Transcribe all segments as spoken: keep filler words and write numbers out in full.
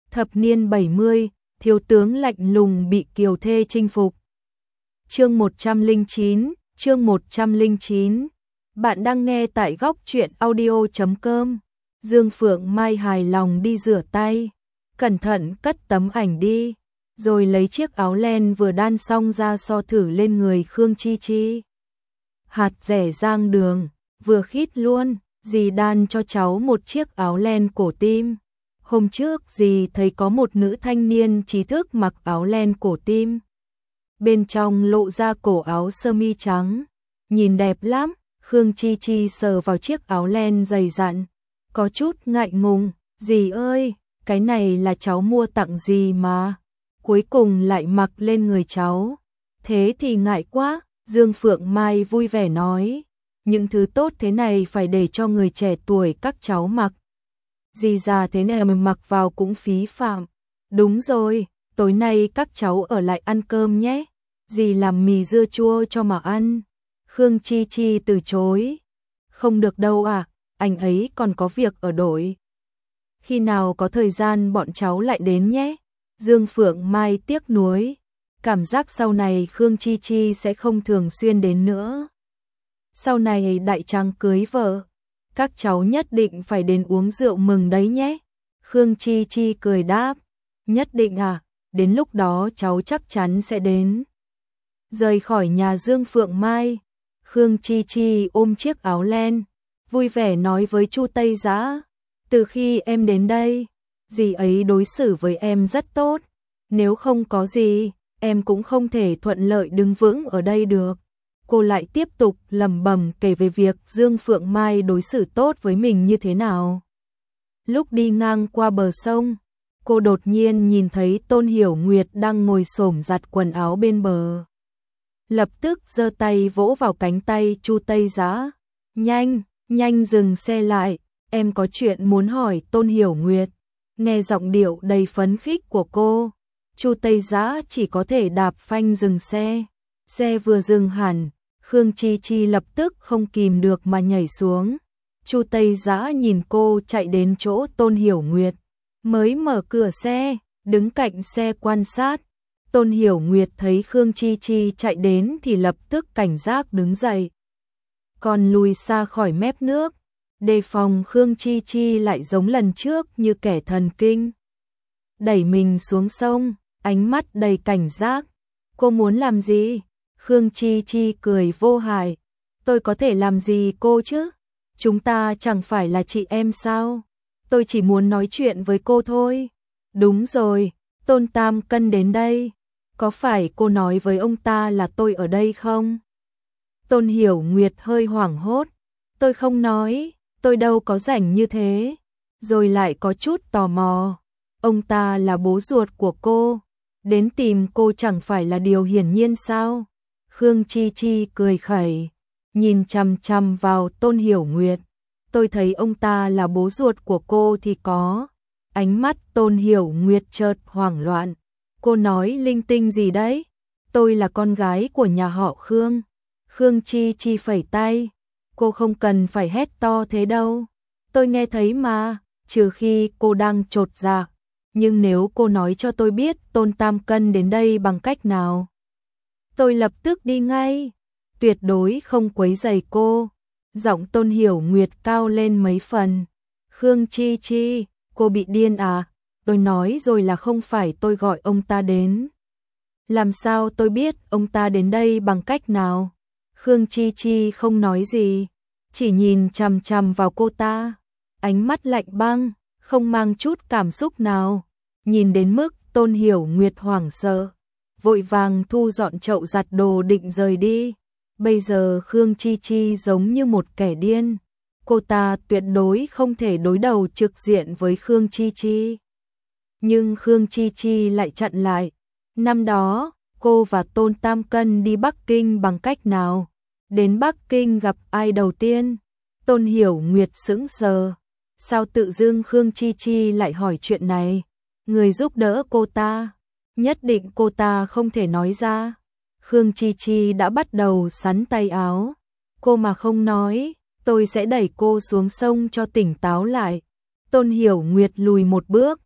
Thập niên bảy mươi, thiếu tướng lạnh lùng bị kiều thê chinh phục. Chương một trăm lẻ chín, chương một trăm lẻ chín. Bạn đang nghe tại góc truyện audio chấm com. Dương Phượng Mai hài lòng đi rửa tay, cẩn thận cất tấm ảnh đi, rồi lấy chiếc áo len vừa đan xong ra so thử lên người Khương Chi Chi. Hạt rẻ rang đường, vừa khít luôn, dì đan cho cháu một chiếc áo len cổ tim. Hôm trước dì thấy có một nữ thanh niên trí thức mặc áo len cổ tim. Bên trong lộ ra cổ áo sơ mi trắng, nhìn đẹp lắm. Khương Chi Chi sờ vào chiếc áo len dày dặn, có chút ngại ngùng, dì ơi, cái này là cháu mua tặng dì mà, cuối cùng lại mặc lên người cháu. Thế thì ngại quá, Dương Phượng Mai vui vẻ nói, những thứ tốt thế này phải để cho người trẻ tuổi các cháu mặc. Dì già thế này mà mặc vào cũng phí phạm. Đúng rồi, tối nay các cháu ở lại ăn cơm nhé, dì làm mì dưa chua cho mà ăn. Khương Chi Chi từ chối. Không được đâu à, anh ấy còn có việc ở đội. Khi nào có thời gian bọn cháu lại đến nhé. Dương Phượng Mai tiếc nuối, cảm giác sau này Khương Chi Chi sẽ không thường xuyên đến nữa. Sau này đại tráng cưới vợ, các cháu nhất định phải đến uống rượu mừng đấy nhé. Khương Chi Chi cười đáp, nhất định à, đến lúc đó cháu chắc chắn sẽ đến. Rời khỏi nhà Dương Phượng Mai, Khương Chi Chi ôm chiếc áo len, vui vẻ nói với Chu Tây Dã, từ khi em đến đây, dì ấy đối xử với em rất tốt, nếu không có gì, em cũng không thể thuận lợi đứng vững ở đây được. Cô lại tiếp tục lẩm bẩm kể về việc Dương Phượng Mai đối xử tốt với mình như thế nào. Lúc đi ngang qua bờ sông, cô đột nhiên nhìn thấy Tôn Hiểu Nguyệt đang ngồi xổm giặt quần áo bên bờ. Lập tức giơ tay vỗ vào cánh tay Chu Tây Dã. Nhanh, nhanh dừng xe lại, em có chuyện muốn hỏi Tôn Hiểu Nguyệt. Nghe giọng điệu đầy phấn khích của cô, Chu Tây Dã chỉ có thể đạp phanh dừng xe. Xe vừa dừng hẳn, Khương Chi Chi lập tức không kìm được mà nhảy xuống. Chu Tây Dã nhìn cô chạy đến chỗ Tôn Hiểu Nguyệt, mới mở cửa xe, đứng cạnh xe quan sát. Tôn Hiểu Nguyệt thấy Khương Chi Chi chạy đến thì lập tức cảnh giác đứng dậy, còn lùi xa khỏi mép nước, đề phòng Khương Chi Chi lại giống lần trước như kẻ thần kinh, đẩy mình xuống sông, ánh mắt đầy cảnh giác. Cô muốn làm gì? Khương Chi Chi cười vô hại, tôi có thể làm gì cô chứ? Chúng ta chẳng phải là chị em sao? Tôi chỉ muốn nói chuyện với cô thôi. Đúng rồi, Tôn Tam Cân đến đây. Có phải cô nói với ông ta là tôi ở đây không? Tôn Hiểu Nguyệt hơi hoảng hốt. Tôi không nói, tôi đâu có rảnh như thế. Rồi lại có chút tò mò. Ông ta là bố ruột của cô, đến tìm cô chẳng phải là điều hiển nhiên sao? Khương Chi Chi cười khẩy, nhìn chằm chằm vào Tôn Hiểu Nguyệt. Tôi thấy ông ta là bố ruột của cô thì có. Ánh mắt Tôn Hiểu Nguyệt chợt hoảng loạn. Cô nói linh tinh gì đấy? Tôi là con gái của nhà họ Khương. Khương Chi Chi phẩy tay. Cô không cần phải hét to thế đâu. Tôi nghe thấy mà, trừ khi cô đang chột dạ. Nhưng nếu cô nói cho tôi biết Tôn Tam Cân đến đây bằng cách nào, tôi lập tức đi ngay. Tuyệt đối không quấy rầy cô. Giọng Tôn Hiểu Nguyệt cao lên mấy phần. Khương Chi Chi, cô bị điên à? Tôi nói rồi là không phải tôi gọi ông ta đến. Làm sao tôi biết ông ta đến đây bằng cách nào? Khương Chi Chi không nói gì, chỉ nhìn chằm chằm vào cô ta. Ánh mắt lạnh băng, không mang chút cảm xúc nào. Nhìn đến mức Tôn Hiểu Nguyệt hoảng sợ, vội vàng thu dọn chậu giặt đồ định rời đi. Bây giờ Khương Chi Chi giống như một kẻ điên. Cô ta tuyệt đối không thể đối đầu trực diện với Khương Chi Chi. Nhưng Khương Chi Chi lại chặn lại. Năm đó, cô và Tôn Tam Cân đi Bắc Kinh bằng cách nào? Đến Bắc Kinh gặp ai đầu tiên? Tôn Hiểu Nguyệt sững sờ. Sao tự dưng Khương Chi Chi lại hỏi chuyện này? Người giúp đỡ cô ta, nhất định cô ta không thể nói ra. Khương Chi Chi đã bắt đầu sắn tay áo. Cô mà không nói, tôi sẽ đẩy cô xuống sông cho tỉnh táo lại. Tôn Hiểu Nguyệt lùi một bước.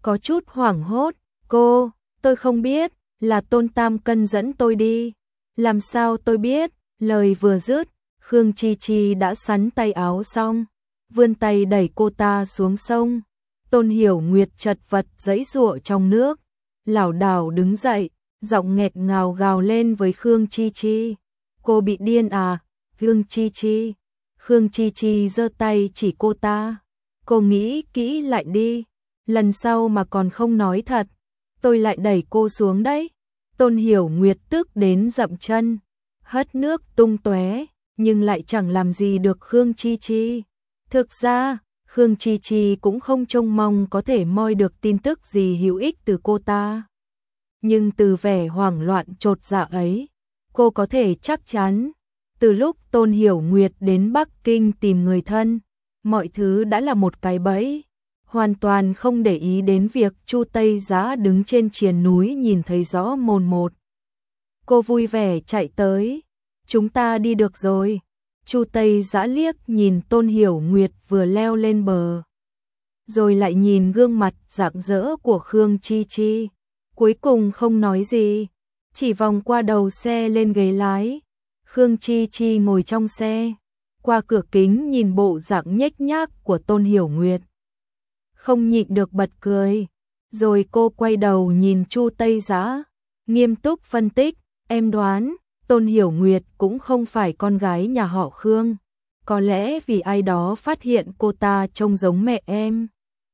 có chút hoảng hốt, cô, tôi không biết, là Tôn Tam Cân dẫn tôi đi. Làm sao tôi biết, lời vừa dứt, Khương Chi Chi đã sắn tay áo xong, vươn tay đẩy cô ta xuống sông. Tôn Hiểu Nguyệt chật vật giãy giụa trong nước, lảo đảo đứng dậy, giọng nghẹt ngào gào lên với Khương Chi Chi. Cô bị điên à, Khương Chi Chi. Khương Chi Chi giơ tay chỉ cô ta. Cô nghĩ kỹ lại đi, lần sau mà còn không nói thật, tôi lại đẩy cô xuống đấy. Tôn Hiểu Nguyệt tức đến dậm chân, hất nước tung tóe, nhưng lại chẳng làm gì được Khương Chi Chi. Thực ra, Khương Chi Chi cũng không trông mong có thể moi được tin tức gì hữu ích từ cô ta. Nhưng từ vẻ hoảng loạn chột dạ ấy, cô có thể chắc chắn, từ lúc Tôn Hiểu Nguyệt đến Bắc Kinh tìm người thân, mọi thứ đã là một cái bẫy, hoàn toàn không để ý đến việc Chu Tây Giá đứng trên triền núi nhìn thấy rõ mồn một. Cô vui vẻ chạy tới, chúng ta đi được rồi. Chu Tây Giá liếc nhìn Tôn Hiểu Nguyệt vừa leo lên bờ, rồi lại nhìn gương mặt rạng rỡ của Khương Chi Chi, cuối cùng không nói gì, chỉ vòng qua đầu xe lên ghế lái. Khương Chi Chi ngồi trong xe, qua cửa kính nhìn bộ dạng nhếch nhác của Tôn Hiểu Nguyệt, không nhịn được bật cười, rồi cô quay đầu nhìn Chu Tây Giá, nghiêm túc phân tích, em đoán Tôn Hiểu Nguyệt cũng không phải con gái nhà họ Khương, có lẽ vì ai đó phát hiện cô ta trông giống mẹ em,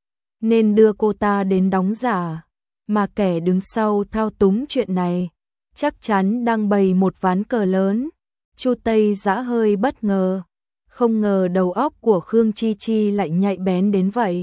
nên đưa cô ta đến đóng giả, mà kẻ đứng sau thao túng chuyện này chắc chắn đang bày một ván cờ lớn. Chu Tây Giá hơi bất ngờ, không ngờ đầu óc của Khương Chi Chi lại nhạy bén đến vậy.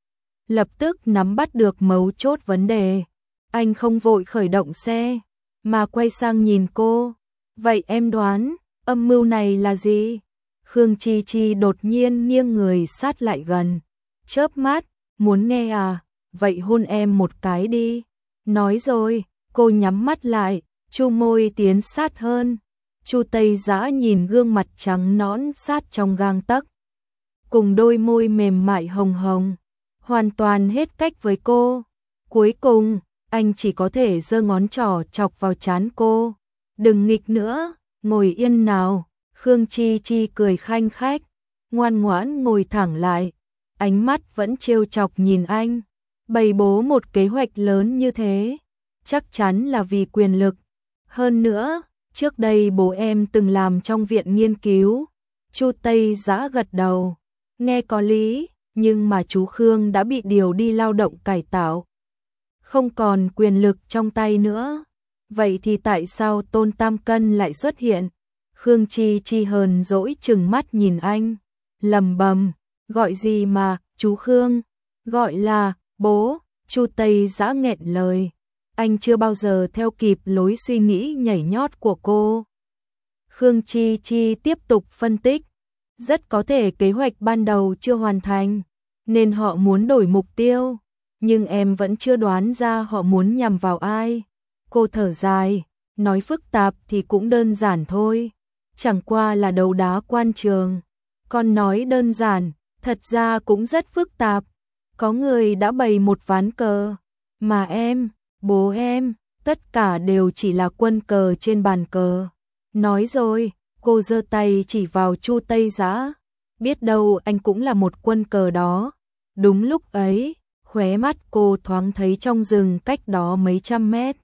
Lập tức nắm bắt được mấu chốt vấn đề, anh không vội khởi động xe, mà quay sang nhìn cô. Vậy em đoán, âm mưu này là gì? Khương Chi Chi đột nhiên nghiêng người sát lại gần, chớp mắt, muốn nghe à? Vậy hôn em một cái đi. Nói rồi, cô nhắm mắt lại, chu môi tiến sát hơn. Chu Tây Giá nhìn gương mặt trắng nõn sát trong gang tấc, cùng đôi môi mềm mại hồng hồng, hoàn toàn hết cách với cô. Cuối cùng, anh chỉ có thể giơ ngón trỏ chọc vào trán cô. Đừng nghịch nữa, ngồi yên nào. Khương Chi Chi cười khanh khách, ngoan ngoãn ngồi thẳng lại, ánh mắt vẫn trêu chọc nhìn anh. Bày bố một kế hoạch lớn như thế, chắc chắn là vì quyền lực. Hơn nữa, trước đây bố em từng làm trong viện nghiên cứu. Chu Tây Giá gật đầu, nghe có lý, nhưng mà chú Khương đã bị điều đi lao động cải tạo, không còn quyền lực trong tay nữa. Vậy thì tại sao Tôn Tam Cân lại xuất hiện? Khương Chi Chi hờn dỗi trừng mắt nhìn anh, lầm bầm, gọi gì mà, chú Khương, gọi là, bố. Chu Tây Giá nghẹn lời, anh chưa bao giờ theo kịp lối suy nghĩ nhảy nhót của cô. Khương Chi Chi tiếp tục phân tích, rất có thể kế hoạch ban đầu chưa hoàn thành, nên họ muốn đổi mục tiêu, nhưng em vẫn chưa đoán ra họ muốn nhằm vào ai. Cô thở dài, nói phức tạp thì cũng đơn giản thôi, chẳng qua là đấu đá quan trường. Còn nói đơn giản, thật ra cũng rất phức tạp. Có người đã bày một ván cờ, mà em, bố em, tất cả đều chỉ là quân cờ trên bàn cờ. Nói rồi, cô giơ tay chỉ vào Chu Tây Giá, biết đâu anh cũng là một quân cờ đó. Đúng lúc ấy, khóe mắt cô thoáng thấy trong rừng cách đó mấy trăm mét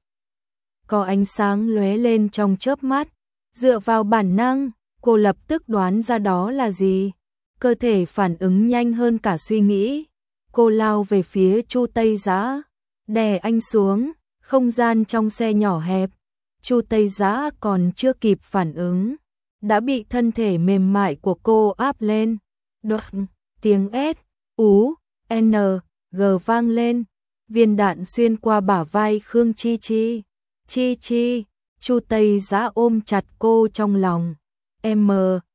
có ánh sáng lóe lên trong chớp mắt. Dựa vào bản năng, cô lập tức đoán ra đó là gì. Cơ thể phản ứng nhanh hơn cả suy nghĩ. Cô lao về phía Chu Tây Giá, đè anh xuống. Không gian trong xe nhỏ hẹp, Chu Tây Giá còn chưa kịp phản ứng, đã bị thân thể mềm mại của cô áp lên. Đoạt, tiếng S, ú, N, G vang lên, viên đạn xuyên qua bả vai Khương Chi Chi. Chi Chi, Chu Tây Giá ôm chặt cô trong lòng. M,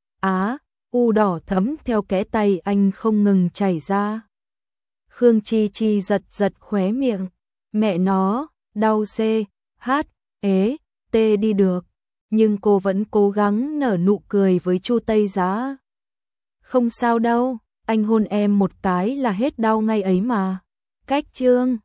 Á, U đỏ thấm theo kẽ tay anh không ngừng chảy ra. Khương Chi Chi giật giật khóe miệng, mẹ nó, đau C, H, ế, T đi được, nhưng cô vẫn cố gắng nở nụ cười với Chu Tây Giá. Không sao đâu, anh hôn em một cái là hết đau ngay ấy mà. Cách chương